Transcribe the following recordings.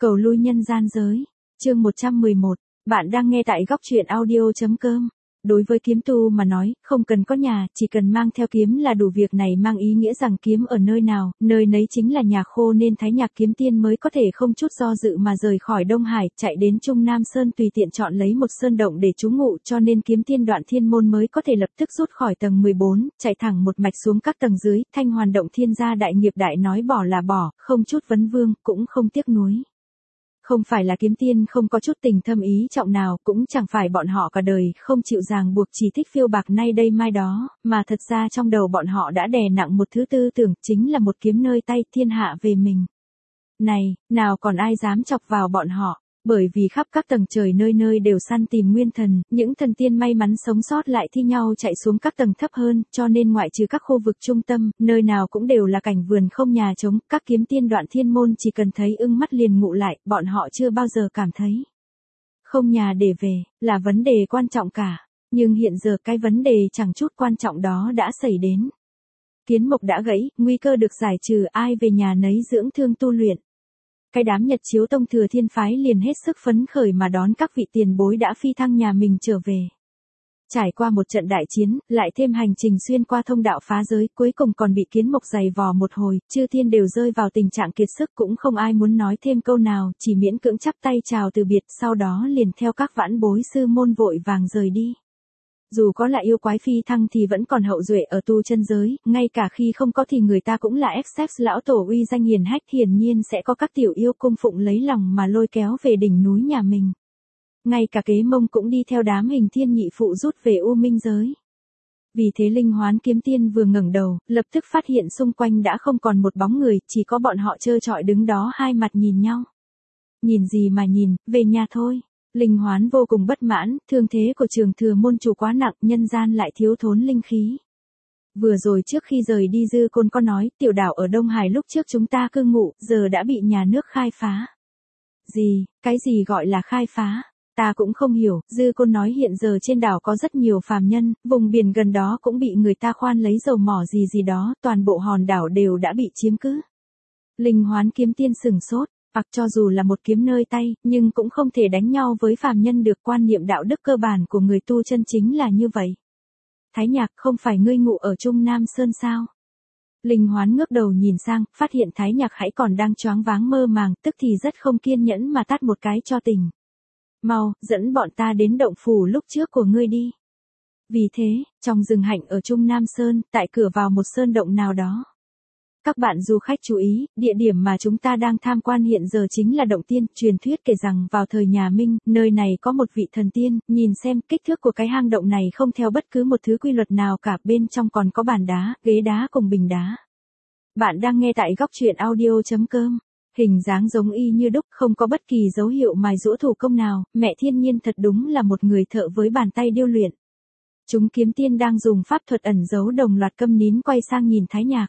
Cầu lui nhân gian giới. Chương 111. Bạn đang nghe tại góc truyện audio.com. Đối với kiếm tu mà nói, không cần có nhà, chỉ cần mang theo kiếm là đủ. Việc này mang ý nghĩa rằng kiếm ở nơi nào, nơi nấy chính là nhà khô, nên Thái Nhạc kiếm tiên mới có thể không chút do dự mà rời khỏi Đông Hải, chạy đến Trung Nam Sơn, tùy tiện chọn lấy một sơn động để trú ngụ, cho nên kiếm tiên Đoạn Thiên Môn mới có thể lập tức rút khỏi tầng 14, chạy thẳng một mạch xuống các tầng dưới. Thanh Hoàn động thiên gia đại nghiệp đại, nói bỏ là bỏ, không chút vấn vương, cũng không tiếc nuối. Không phải là kiếm tiên không có chút tình thâm ý trọng nào, cũng chẳng phải bọn họ cả đời không chịu ràng buộc, chỉ thích phiêu bạc nay đây mai đó, mà thật ra trong đầu bọn họ đã đè nặng một thứ tư tưởng, chính là một kiếm nơi tay, thiên hạ về mình. Này, nào còn ai dám chọc vào bọn họ, bởi vì khắp các tầng trời nơi nơi đều săn tìm nguyên thần, những thần tiên may mắn sống sót lại thi nhau chạy xuống các tầng thấp hơn, cho nên ngoại trừ các khu vực trung tâm, nơi nào cũng đều là cảnh vườn không nhà trống. Các kiếm tiên Đoạn Thiên Môn chỉ cần thấy ưng mắt liền ngụ lại, bọn họ chưa bao giờ cảm thấy không nhà để về là vấn đề quan trọng cả. Nhưng hiện giờ cái vấn đề chẳng chút quan trọng đó đã xảy đến. Kiến mộc đã gãy, nguy cơ được giải trừ, ai về nhà nấy dưỡng thương tu luyện. Cái đám Nhật Chiếu Tông Thừa Thiên phái liền hết sức phấn khởi mà đón các vị tiền bối đã phi thăng nhà mình trở về. Trải qua một trận đại chiến, lại thêm hành trình xuyên qua thông đạo phá giới, cuối cùng còn bị kiến mộc giày vò một hồi, chư thiên đều rơi vào tình trạng kiệt sức, cũng không ai muốn nói thêm câu nào, chỉ miễn cưỡng chắp tay chào từ biệt, sau đó liền theo các vãn bối sư môn vội vàng rời đi. Dù có là yêu quái phi thăng thì vẫn còn hậu duệ ở tu chân giới, ngay cả khi không có thì người ta cũng là accept lão tổ uy danh hiền hách, hiển nhiên sẽ có các tiểu yêu cung phụng lấy lòng mà lôi kéo về đỉnh núi nhà mình. Ngay cả Kế Mông cũng đi theo đám Hình Thiên nhị phụ rút về U Minh giới. Vì thế Linh Hoán kiếm tiên vừa ngẩng đầu, lập tức phát hiện xung quanh đã không còn một bóng người, chỉ có bọn họ trơ trọi đứng đó hai mặt nhìn nhau. Nhìn gì mà nhìn, về nhà thôi. Linh Hoán vô cùng bất mãn, thương thế của Trường Thừa môn chủ quá nặng, nhân gian lại thiếu thốn linh khí. Vừa rồi trước khi rời đi Dư Côn có nói, tiểu đảo ở Đông Hải lúc trước chúng ta cư ngụ, giờ đã bị nhà nước khai phá. Gì, cái gì gọi là khai phá? Ta cũng không hiểu. Dư Côn nói hiện giờ trên đảo có rất nhiều phàm nhân, vùng biển gần đó cũng bị người ta khoan lấy dầu mỏ gì gì đó, toàn bộ hòn đảo đều đã bị chiếm cứ. Linh Hoán kiếm tiên sửng sốt. Cho dù là một kiếm nơi tay, nhưng cũng không thể đánh nhau với phàm nhân được, quan niệm đạo đức cơ bản của người tu chân chính là như vậy. Thái Nhạc, không phải ngươi ngụ ở Trung Nam Sơn sao? Linh Hoán ngước đầu nhìn sang, phát hiện Thái Nhạc hãy còn đang choáng váng mơ màng, tức thì rất không kiên nhẫn mà tát một cái cho tỉnh. Mau, dẫn bọn ta đến động phủ lúc trước của ngươi đi. Vì thế, trong rừng hạnh ở Trung Nam Sơn, tại cửa vào một sơn động nào đó. Các bạn du khách chú ý, địa điểm mà chúng ta đang tham quan hiện giờ chính là động tiên. Truyền thuyết kể rằng vào thời nhà Minh, nơi này có một vị thần tiên, nhìn xem kích thước của cái hang động này không theo bất cứ một thứ quy luật nào cả, bên trong còn có bàn đá, ghế đá cùng bình đá. Bạn đang nghe tại góc truyện audio.com. Hình dáng giống y như đúc, không có bất kỳ dấu hiệu mài giũa thủ công nào, mẹ thiên nhiên thật đúng là một người thợ với bàn tay điêu luyện. Chúng kiếm tiên đang dùng pháp thuật ẩn giấu đồng loạt câm nín quay sang nhìn Thái Nhạc.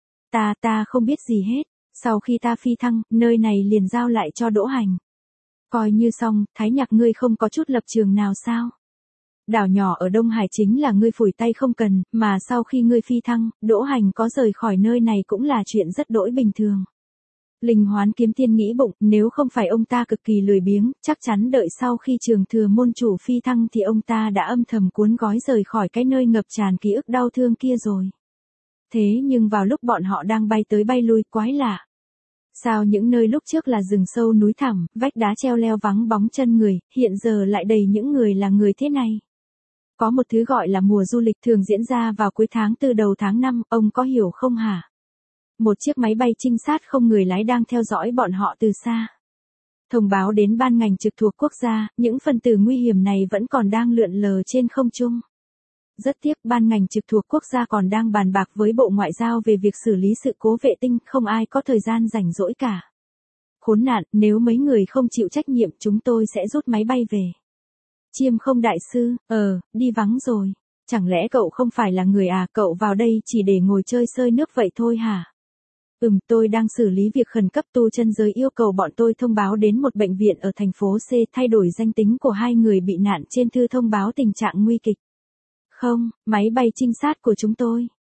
Ta không biết gì hết, sau khi ta phi thăng, nơi này liền giao lại cho Đỗ Hành. Coi như xong, Thái Nhạc ngươi không có chút lập trường nào sao? Đảo nhỏ ở Đông Hải chính là ngươi phủi tay không cần, mà sau khi ngươi phi thăng, Đỗ Hành có rời khỏi nơi này cũng là chuyện rất đỗi bình thường. Linh Hoán kiếm tiên nghĩ bụng, nếu không phải ông ta cực kỳ lười biếng, chắc chắn đợi sau khi Trường Thừa môn chủ phi thăng thì ông ta đã âm thầm cuốn gói rời khỏi cái nơi ngập tràn ký ức đau thương kia rồi. Thế nhưng vào lúc bọn họ đang bay tới bay lui, quái lạ. Sao những nơi lúc trước là rừng sâu núi thẳm, vách đá treo leo vắng bóng chân người, hiện giờ lại đầy những người là người thế này? Có một thứ gọi là mùa du lịch thường diễn ra vào cuối tháng từ đầu tháng 5, ông có hiểu không hả? Một chiếc máy bay trinh sát không người lái đang theo dõi bọn họ từ xa. Thông báo đến ban ngành trực thuộc quốc gia, những phần tử nguy hiểm này vẫn còn đang lượn lờ trên không trung. Rất tiếc, ban ngành trực thuộc quốc gia còn đang bàn bạc với Bộ Ngoại giao về việc xử lý sự cố vệ tinh, không ai có thời gian rảnh rỗi cả. Khốn nạn, nếu mấy người không chịu trách nhiệm chúng tôi sẽ rút máy bay về. Chiêm Không đại sư, đi vắng rồi. Chẳng lẽ cậu không phải là người à, cậu vào đây chỉ để ngồi chơi sơi nước vậy thôi hả? Tôi đang xử lý việc khẩn cấp, tu chân giới yêu cầu bọn tôi thông báo đến một bệnh viện ở thành phố C, thay đổi danh tính của hai người bị nạn trên thư thông báo tình trạng nguy kịch. Không, máy bay trinh sát của chúng tôi.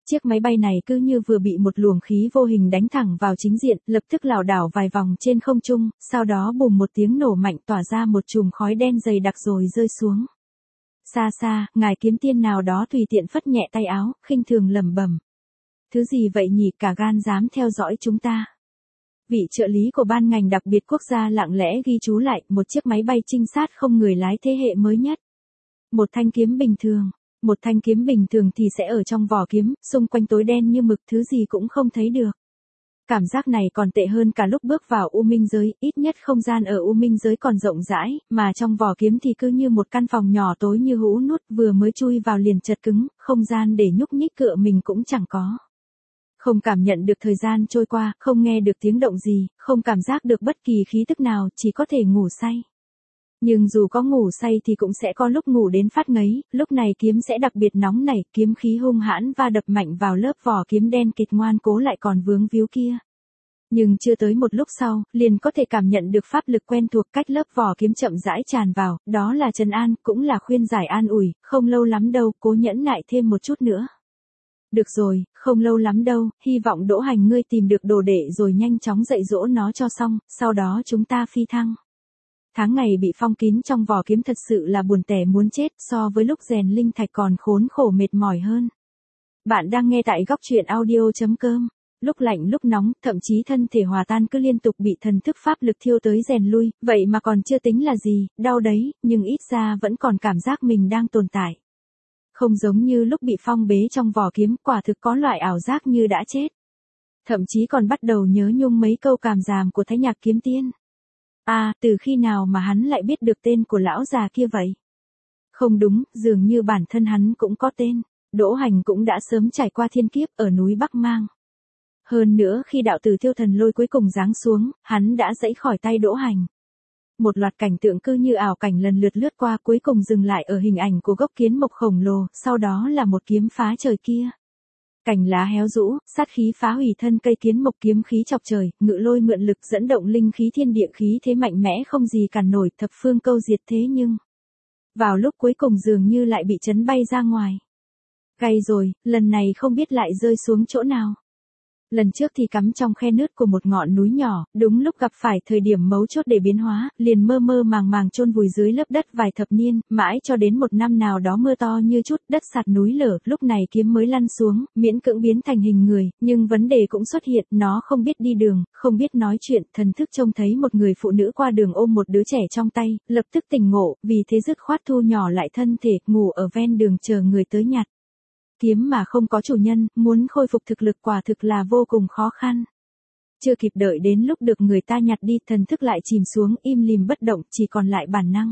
Chiếc máy bay này cứ như vừa bị một luồng khí vô hình đánh thẳng vào chính diện, lập tức lảo đảo vài vòng trên không trung, sau đó bùm một tiếng nổ mạnh tỏa ra một chùm khói đen dày đặc rồi rơi xuống. Xa xa, ngài kiếm tiên nào đó tùy tiện phất nhẹ tay áo, khinh thường lẩm bẩm. Thứ gì vậy nhỉ, cả gan dám theo dõi chúng ta. Vị trợ lý của ban ngành đặc biệt quốc gia lặng lẽ ghi chú lại một chiếc máy bay trinh sát không người lái thế hệ mới nhất. Một thanh kiếm bình thường. Một thanh kiếm bình thường thì sẽ ở trong vỏ kiếm, xung quanh tối đen như mực, thứ gì cũng không thấy được. Cảm giác này còn tệ hơn cả lúc bước vào U Minh giới, ít nhất không gian ở U Minh giới còn rộng rãi, mà trong vỏ kiếm thì cứ như một căn phòng nhỏ tối như hũ nút, vừa mới chui vào liền chật cứng, không gian để nhúc nhích cựa mình cũng chẳng có. Không cảm nhận được thời gian trôi qua, không nghe được tiếng động gì, không cảm giác được bất kỳ khí tức nào, chỉ có thể ngủ say. Nhưng dù có ngủ say thì cũng sẽ có lúc ngủ đến phát ngấy, lúc này kiếm sẽ đặc biệt nóng nảy, kiếm khí hung hãn va đập mạnh vào lớp vỏ kiếm đen kịt ngoan cố lại còn vướng víu kia. Nhưng chưa tới một lúc sau, liền có thể cảm nhận được pháp lực quen thuộc cách lớp vỏ kiếm chậm rãi tràn vào, đó là trấn an, cũng là khuyên giải an ủi, không lâu lắm đâu, cố nhẫn nại thêm một chút nữa. Được rồi, không lâu lắm đâu, hy vọng Đỗ Hành ngươi tìm được đồ đệ rồi nhanh chóng dạy dỗ nó cho xong, sau đó chúng ta phi thăng. Tháng ngày bị phong kín trong vỏ kiếm thật sự là buồn tẻ muốn chết, so với lúc rèn linh thạch còn khốn khổ mệt mỏi hơn. Bạn đang nghe tại góc truyện audio.com. Lúc lạnh lúc nóng, thậm chí thân thể hòa tan cứ liên tục bị thần thức pháp lực thiêu tới rèn lui, vậy mà còn chưa tính là gì, đau đấy, nhưng ít ra vẫn còn cảm giác mình đang tồn tại. Không giống như lúc bị phong bế trong vỏ kiếm, quả thực có loại ảo giác như đã chết. Thậm chí còn bắt đầu nhớ nhung mấy câu càm ràm của Thái Nhạc kiếm tiên. Từ khi nào mà hắn lại biết được tên của lão già kia vậy? Không đúng, dường như bản thân hắn cũng có tên. Đỗ Hành cũng đã sớm trải qua thiên kiếp ở núi Bắc Mang. Hơn nữa khi đạo tử Thiêu Thần Lôi cuối cùng giáng xuống, hắn đã giãy khỏi tay Đỗ Hành. Một loạt cảnh tượng cứ như ảo cảnh lần lượt lướt qua cuối cùng dừng lại ở hình ảnh của gốc kiến mộc khổng lồ, sau đó là một kiếm phá trời kia. Cành lá héo rũ, sát khí phá hủy thân cây kiến mộc kiếm khí chọc trời, ngự lôi mượn lực dẫn động linh khí thiên địa khí thế mạnh mẽ không gì cản nổi, thập phương câu diệt thế nhưng. Vào lúc cuối cùng dường như lại bị chấn bay ra ngoài. Cay rồi, lần này không biết lại rơi xuống chỗ nào. Lần trước thì cắm trong khe nứt của một ngọn núi nhỏ, đúng lúc gặp phải thời điểm mấu chốt để biến hóa, liền mơ mơ màng màng chôn vùi dưới lớp đất vài thập niên, mãi cho đến một năm nào đó mưa to như chút, đất sạt núi lở, lúc này kiếm mới lăn xuống, miễn cưỡng biến thành hình người, nhưng vấn đề cũng xuất hiện, nó không biết đi đường, không biết nói chuyện, thần thức trông thấy một người phụ nữ qua đường ôm một đứa trẻ trong tay, lập tức tỉnh ngộ, vì thế dứt khoát thu nhỏ lại thân thể, ngủ ở ven đường chờ người tới nhặt. Kiếm mà không có chủ nhân, muốn khôi phục thực lực quả thực là vô cùng khó khăn. Chưa kịp đợi đến lúc được người ta nhặt đi, thần thức lại chìm xuống im lìm bất động, chỉ còn lại bản năng.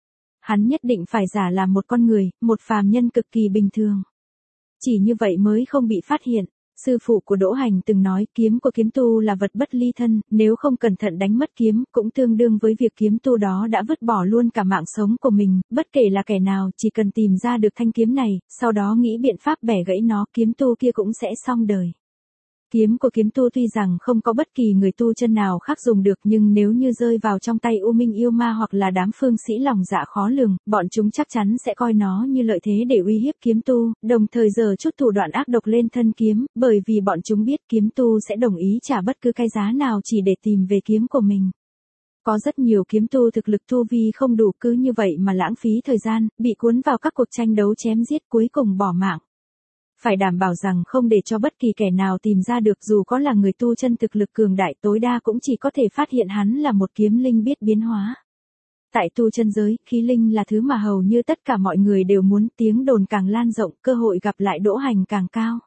Hắn nhất định phải giả làm một con người, một phàm nhân cực kỳ bình thường. Chỉ như vậy mới không bị phát hiện. Sư phụ của Đỗ Hành từng nói kiếm của kiếm tu là vật bất ly thân, nếu không cẩn thận đánh mất kiếm, cũng tương đương với việc kiếm tu đó đã vứt bỏ luôn cả mạng sống của mình, bất kể là kẻ nào, chỉ cần tìm ra được thanh kiếm này, sau đó nghĩ biện pháp bẻ gãy nó, kiếm tu kia cũng sẽ xong đời. Kiếm của kiếm tu tuy rằng không có bất kỳ người tu chân nào khác dùng được, nhưng nếu như rơi vào trong tay U Minh yêu ma hoặc là đám phương sĩ lòng dạ khó lường, bọn chúng chắc chắn sẽ coi nó như lợi thế để uy hiếp kiếm tu, đồng thời giở chút thủ đoạn ác độc lên thân kiếm, bởi vì bọn chúng biết kiếm tu sẽ đồng ý trả bất cứ cái giá nào chỉ để tìm về kiếm của mình. Có rất nhiều kiếm tu thực lực tu vi không đủ, cứ như vậy mà lãng phí thời gian, bị cuốn vào các cuộc tranh đấu chém giết cuối cùng bỏ mạng. Phải đảm bảo rằng không để cho bất kỳ kẻ nào tìm ra được, dù có là người tu chân thực lực cường đại, tối đa cũng chỉ có thể phát hiện hắn là một kiếm linh biết biến hóa. Tại tu chân giới, khí linh là thứ mà hầu như tất cả mọi người đều muốn, tiếng đồn càng lan rộng, cơ hội gặp lại Đỗ Hành càng cao.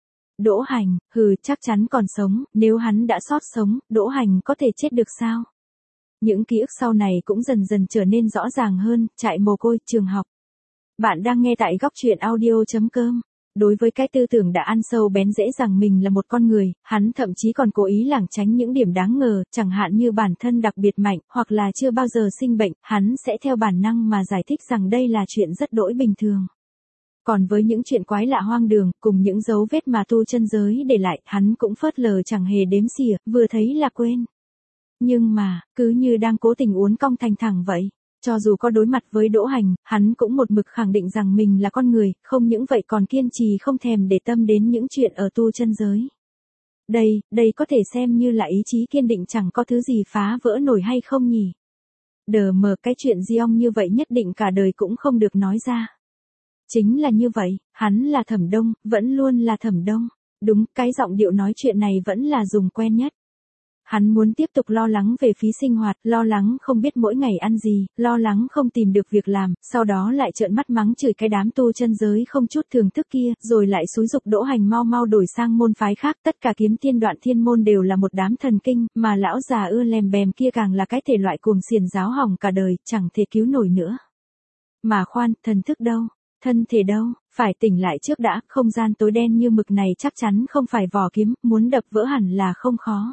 Đỗ Hành, chắc chắn còn sống, nếu hắn đã sót sống, Đỗ Hành có thể chết được sao? Những ký ức sau này cũng dần dần trở nên rõ ràng hơn, trại mồ côi, trường học. Bạn đang nghe tại góc truyện audio.com. Đối với cái tư tưởng đã ăn sâu bén rễ rằng mình là một con người, hắn thậm chí còn cố ý lảng tránh những điểm đáng ngờ, chẳng hạn như bản thân đặc biệt mạnh, hoặc là chưa bao giờ sinh bệnh, hắn sẽ theo bản năng mà giải thích rằng đây là chuyện rất đỗi bình thường. Còn với những chuyện quái lạ hoang đường, cùng những dấu vết mà tu chân giới để lại, hắn cũng phớt lờ chẳng hề đếm xỉa, vừa thấy là quên. Nhưng mà, cứ như đang cố tình uốn cong thành thẳng vậy. cho dù có đối mặt với Đỗ Hành, hắn cũng một mực khẳng định rằng mình là con người, không những vậy còn kiên trì không thèm để tâm đến những chuyện ở tu chân giới. Đây có thể xem như là ý chí kiên định chẳng có thứ gì phá vỡ nổi hay không nhỉ? Đờ mờ, cái chuyện Giong như vậy nhất định cả đời cũng không được nói ra. Chính là như vậy, hắn là Thẩm Đông, vẫn luôn là Thẩm Đông. Đúng, cái giọng điệu nói chuyện này vẫn là dùng quen nhất. Hắn muốn tiếp tục lo lắng về phí sinh hoạt, lo lắng không biết mỗi ngày ăn gì, lo lắng không tìm được việc làm, sau đó lại trợn mắt mắng chửi cái đám tu chân giới không chút thưởng thức kia, rồi lại xúi giục Đỗ Hành mau mau đổi sang môn phái khác. Tất cả kiếm tiên Đoạn Thiên môn đều là một đám thần kinh, mà lão già ưa lèm bèm kia càng là cái thể loại cuồng xiển giáo hỏng cả đời, chẳng thể cứu nổi nữa. Mà khoan, thần thức đâu? Thân thể đâu? Phải tỉnh lại trước đã, không gian tối đen như mực này chắc chắn không phải vỏ kiếm, muốn đập vỡ hẳn là không khó.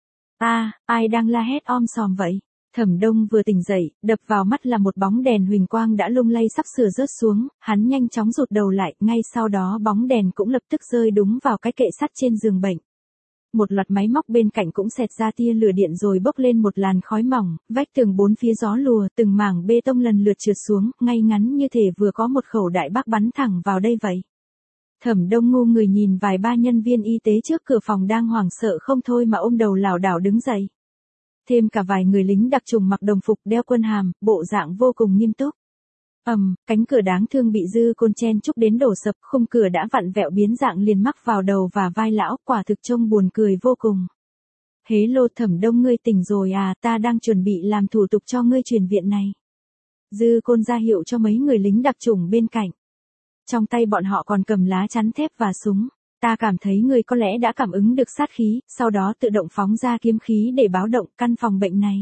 Ai đang la hét om sòm vậy? Thẩm Đông vừa tỉnh dậy, đập vào mắt là một bóng đèn huỳnh quang đã lung lay sắp sửa rớt xuống, hắn nhanh chóng rụt đầu lại, ngay sau đó bóng đèn cũng lập tức rơi đúng vào cái kệ sắt trên giường bệnh. Một loạt máy móc bên cạnh cũng xẹt ra tia lửa điện rồi bốc lên một làn khói mỏng, vách tường bốn phía gió lùa, từng mảng bê tông lần lượt trượt xuống, ngay ngắn như thể vừa có một khẩu đại bác bắn thẳng vào đây vậy. Thẩm Đông ngu người nhìn vài ba nhân viên y tế trước cửa phòng đang hoảng sợ không thôi mà ôm đầu lảo đảo đứng dậy. Thêm cả vài người lính đặc trùng mặc đồng phục đeo quân hàm, bộ dạng vô cùng nghiêm túc. Cánh cửa đáng thương bị Dư Côn chen chúc đến đổ sập, khung cửa đã vặn vẹo biến dạng liền mắc vào đầu và vai lão, quả thực trông buồn cười vô cùng. Hế lô, Thẩm Đông ngươi tỉnh rồi à, ta đang chuẩn bị làm thủ tục cho ngươi chuyển viện này. Dư Côn ra hiệu cho mấy người lính đặc chủng bên cạnh. Trong tay bọn họ còn cầm lá chắn thép và súng. Ta cảm thấy ngươi có lẽ đã cảm ứng được sát khí, sau đó tự động phóng ra kiếm khí để báo động căn phòng bệnh này.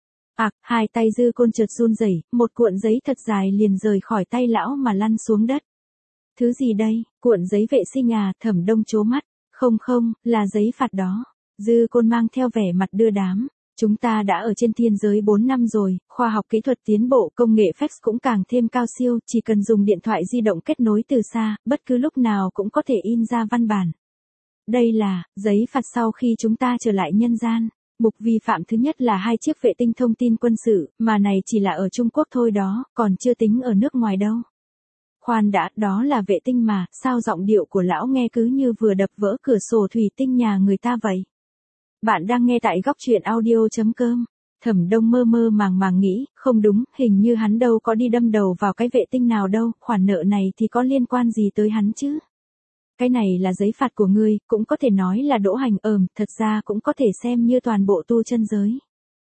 Hai tay Dư Côn chợt run rẩy, một cuộn giấy thật dài liền rời khỏi tay lão mà lăn xuống đất. Thứ gì đây? Cuộn giấy vệ sinh à? Thẩm Đông trố mắt. Không, là giấy phạt đó. Dư Côn mang theo vẻ mặt đưa đám. Chúng ta đã ở trên thiên giới 4 năm rồi, khoa học kỹ thuật tiến bộ, công nghệ fax cũng càng thêm cao siêu, chỉ cần dùng điện thoại di động kết nối từ xa, bất cứ lúc nào cũng có thể in ra văn bản. Đây là giấy phạt sau khi chúng ta trở lại nhân gian. Mục vi phạm thứ nhất là 2 chiếc vệ tinh thông tin quân sự, mà này chỉ là ở Trung Quốc thôi đó, còn chưa tính ở nước ngoài đâu. Khoan đã, đó là vệ tinh mà, sao giọng điệu của lão nghe cứ như vừa đập vỡ cửa sổ thủy tinh nhà người ta vậy? Bạn đang nghe tại góc truyện audio.com. Thẩm Đông mơ mơ màng nghĩ, không đúng, hình như hắn đâu có đi đâm đầu vào cái vệ tinh nào đâu, khoản nợ này thì có liên quan gì tới hắn chứ? Cái này là giấy phạt của ngươi, cũng có thể nói là Đỗ Hành, thật ra cũng có thể xem như toàn bộ tu chân giới.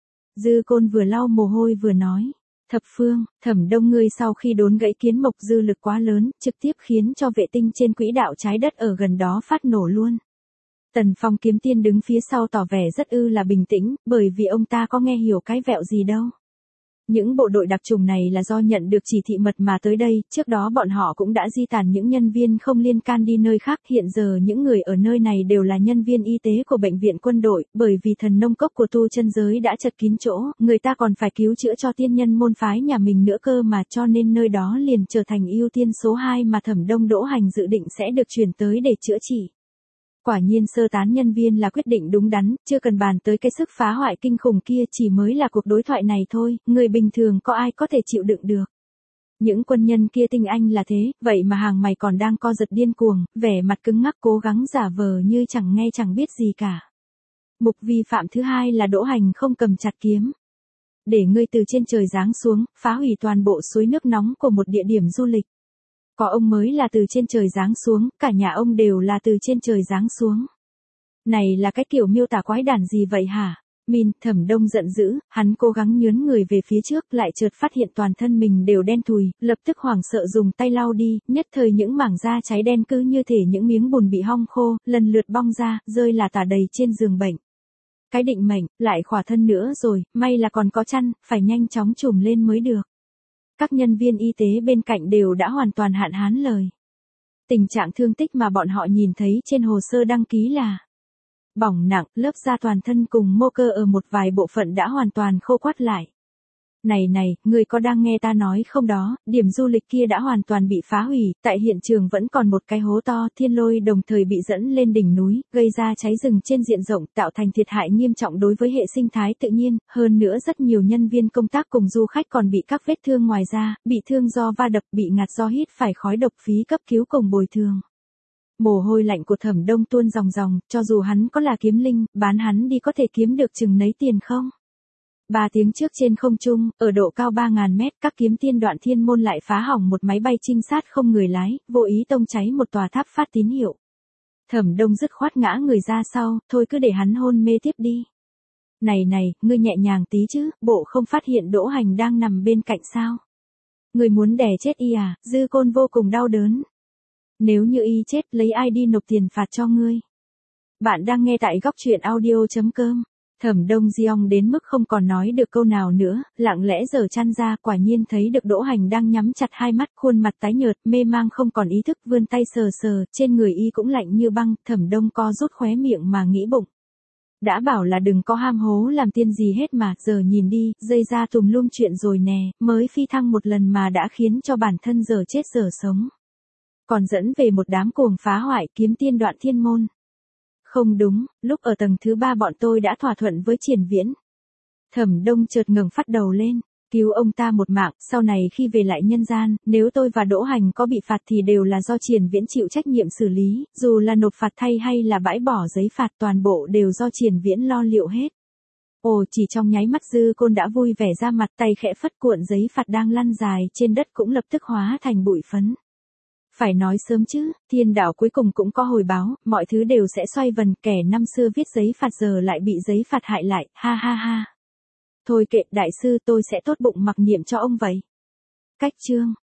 Dư Côn vừa lau mồ hôi vừa nói. Thập Phương, Thẩm Đông ngươi sau khi đốn gãy kiến mộc dư lực quá lớn, trực tiếp khiến cho vệ tinh trên quỹ đạo trái đất ở gần đó phát nổ luôn. Tần Phong kiếm tiên đứng phía sau tỏ vẻ rất là bình tĩnh, bởi vì ông ta có nghe hiểu cái vẹo gì đâu. Những bộ đội đặc chủng này là do nhận được chỉ thị mật mà tới đây, trước đó bọn họ cũng đã di tản những nhân viên không liên can đi nơi khác, hiện giờ những người ở nơi này đều là nhân viên y tế của bệnh viện quân đội, bởi vì thần nông cốc của tu chân giới đã chật kín chỗ, người ta còn phải cứu chữa cho tiên nhân môn phái nhà mình nữa cơ mà, cho nên nơi đó liền trở thành ưu tiên số 2 mà Thẩm Đông Đỗ Hành dự định sẽ được chuyển tới để chữa trị. Quả nhiên sơ tán nhân viên là quyết định đúng đắn, chưa cần bàn tới cái sức phá hoại kinh khủng kia, chỉ mới là cuộc đối thoại này thôi, người bình thường có ai có thể chịu đựng được. Những quân nhân kia tinh anh là thế, vậy mà hàng mày còn đang co giật điên cuồng, vẻ mặt cứng ngắc cố gắng giả vờ như chẳng nghe chẳng biết gì cả. Mục vi phạm thứ hai là Đỗ Hành không cầm chặt kiếm. Để ngươi từ trên trời giáng xuống, phá hủy toàn bộ suối nước nóng của một địa điểm du lịch. Có ông mới là từ trên trời giáng xuống, cả nhà ông đều là từ trên trời giáng xuống. Này là cái kiểu miêu tả quái đản gì vậy hả? Thẩm Đông giận dữ, hắn cố gắng nhướn người về phía trước, lại chợt phát hiện toàn thân mình đều đen thùi, lập tức hoảng sợ dùng tay lau đi, nhất thời những mảng da cháy đen cứ như thể những miếng bùn bị hong khô, lần lượt bong ra, rơi là tả đầy trên giường bệnh. Cái định mệnh, lại khỏa thân nữa rồi, may là còn có chăn, phải nhanh chóng trùm lên mới được. Các nhân viên y tế bên cạnh đều đã hoàn toàn hạn hán lời. Tình trạng thương tích mà bọn họ nhìn thấy trên hồ sơ đăng ký là bỏng nặng, lớp da toàn thân cùng mô cơ ở một vài bộ phận đã hoàn toàn khô quắt lại. Này, người có đang nghe ta nói không đó, điểm du lịch kia đã hoàn toàn bị phá hủy, tại hiện trường vẫn còn một cái hố to, thiên lôi đồng thời bị dẫn lên đỉnh núi, gây ra cháy rừng trên diện rộng, tạo thành thiệt hại nghiêm trọng đối với hệ sinh thái tự nhiên, hơn nữa rất nhiều nhân viên công tác cùng du khách còn bị các vết thương ngoài ra, bị thương do va đập, bị ngạt do hít phải khói độc, phí cấp cứu cùng bồi thường. Mồ hôi lạnh của Thẩm Đông tuôn ròng ròng, cho dù hắn có là kiếm linh, bán hắn đi có thể kiếm được chừng nấy tiền không? 3 tiếng trước trên không trung, ở độ cao 3.000 mét, các kiếm tiên Đoạn Thiên Môn lại phá hỏng một máy bay trinh sát không người lái, vô ý tông cháy một tòa tháp phát tín hiệu. Thẩm Đông dứt khoát ngã người ra sau, thôi cứ để hắn hôn mê tiếp đi. Này, ngươi nhẹ nhàng tí chứ, bộ không phát hiện Đỗ Hành đang nằm bên cạnh sao? Ngươi muốn đè chết y à? Dư Côn vô cùng đau đớn. Nếu như y chết, lấy ai đi nộp tiền phạt cho ngươi? Bạn đang nghe tại góc truyện audio.com. Thẩm Đông Diong đến mức không còn nói được câu nào nữa, lặng lẽ giở chăn ra, quả nhiên thấy được Đỗ Hành đang nhắm chặt hai mắt, khuôn mặt tái nhợt, mê mang không còn ý thức, vươn tay sờ, trên người y cũng lạnh như băng, Thẩm Đông co rút khóe miệng mà nghĩ bụng. Đã bảo là đừng có ham hố làm tiên gì hết mà, giờ nhìn đi, dây ra tùm lum chuyện rồi nè, mới phi thăng một lần mà đã khiến cho bản thân giờ chết giờ sống. Còn dẫn về một đám cuồng phá hoại kiếm tiên Đoạn Thiên Môn. Không đúng, lúc ở tầng thứ 3 bọn tôi đã thỏa thuận với Triển Viễn. Thẩm Đông chợt ngẩng phát đầu lên, cứu ông ta một mạng, sau này khi về lại nhân gian, nếu tôi và Đỗ Hành có bị phạt thì đều là do Triển Viễn chịu trách nhiệm xử lý, dù là nộp phạt thay hay là bãi bỏ giấy phạt, toàn bộ đều do Triển Viễn lo liệu hết. Ồ, chỉ trong nháy mắt Dư Côn đã vui vẻ ra mặt, tay khẽ phất, cuộn giấy phạt đang lăn dài trên đất cũng lập tức hóa thành bụi phấn. Phải nói sớm chứ, thiên đạo cuối cùng cũng có hồi báo, mọi thứ đều sẽ xoay vần, kẻ năm xưa viết giấy phạt giờ lại bị giấy phạt hại lại, ha ha ha. Thôi kệ, đại sư, tôi sẽ tốt bụng mặc niệm cho ông vậy. Cách chương